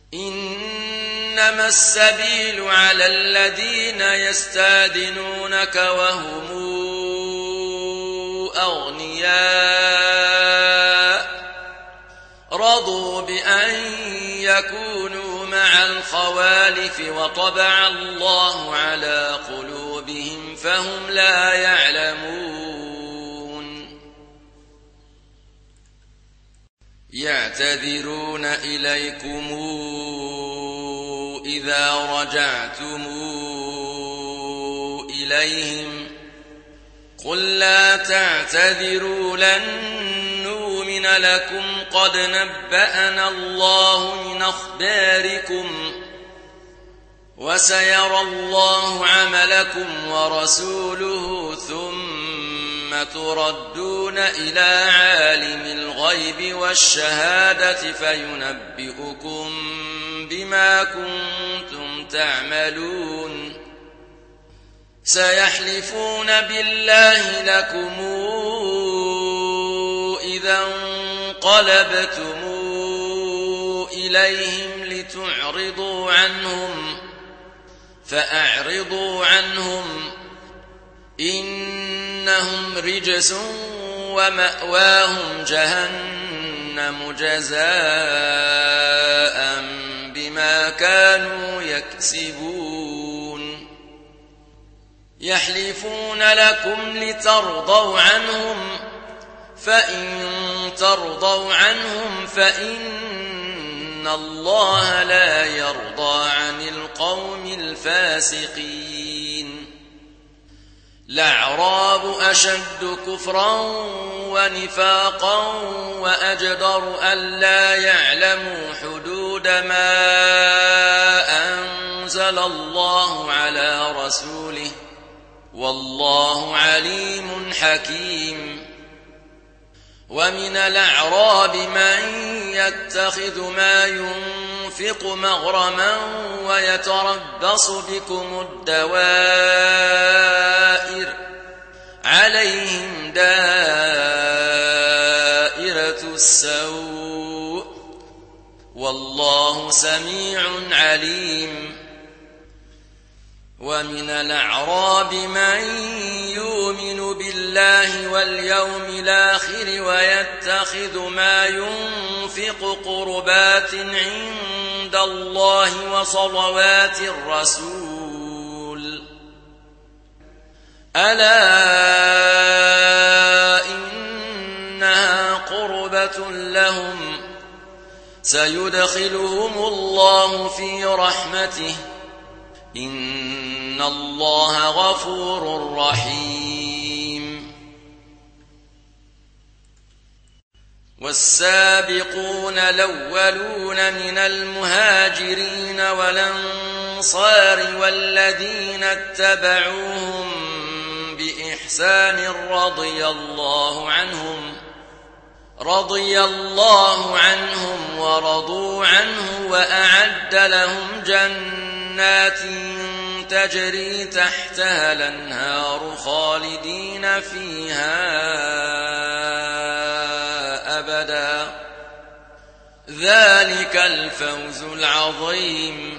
إنما السبيل على الذين يستأذنونك وهم أغنياء رضوا بأن يكونوا مع الخوالف وطبع الله على قلوبهم فهم لا يعلمون يعتذرون إليكم إذا رجعتم إليهم قل لا تعتذروا لن نؤمن لكم قد نبأنا الله من أخباركم وسيرى الله عملكم ورسوله ثم تردون إلى عالم الغيب والشهادة فينبئكم بما كنتم تعملون سيحلفون بالله لكم إذا انقلبتم إليهم لتعرضوا عنهم فأعرضوا عنهم إنهم رجس ومأواهم جهنم جزاء بما كانوا يكسبون يحلفون لكم لترضوا عنهم فإن ترضوا عنهم فإن الله لا يرضى عن القوم الفاسقين الأعراب أشد كفرا ونفاقا وأجدر ألا يعلموا حدود ما أنزل الله على رسوله والله عليم حكيم ومن الأعراب من يتخذ ما ينفق مغرما ويتربص بكم الدوائر عليهم دائرة السوء والله سميع عليم ومن الأعراب من يؤمن بالله واليوم الآخر ويتخذ ما ينفق قربات عند الله وصلوات الرسول ألا إنها قربة لهم سيدخلهم الله في رحمته إن الله غفور رحيم والسابقون الأولون من المهاجرين والأنصار والذين اتبعوهم بإحسان رضي الله عنهم ورضوا عنه وأعد لهم جنات تجري تحتها الأنهار خالدين فيها أبدا ذلك الفوز العظيم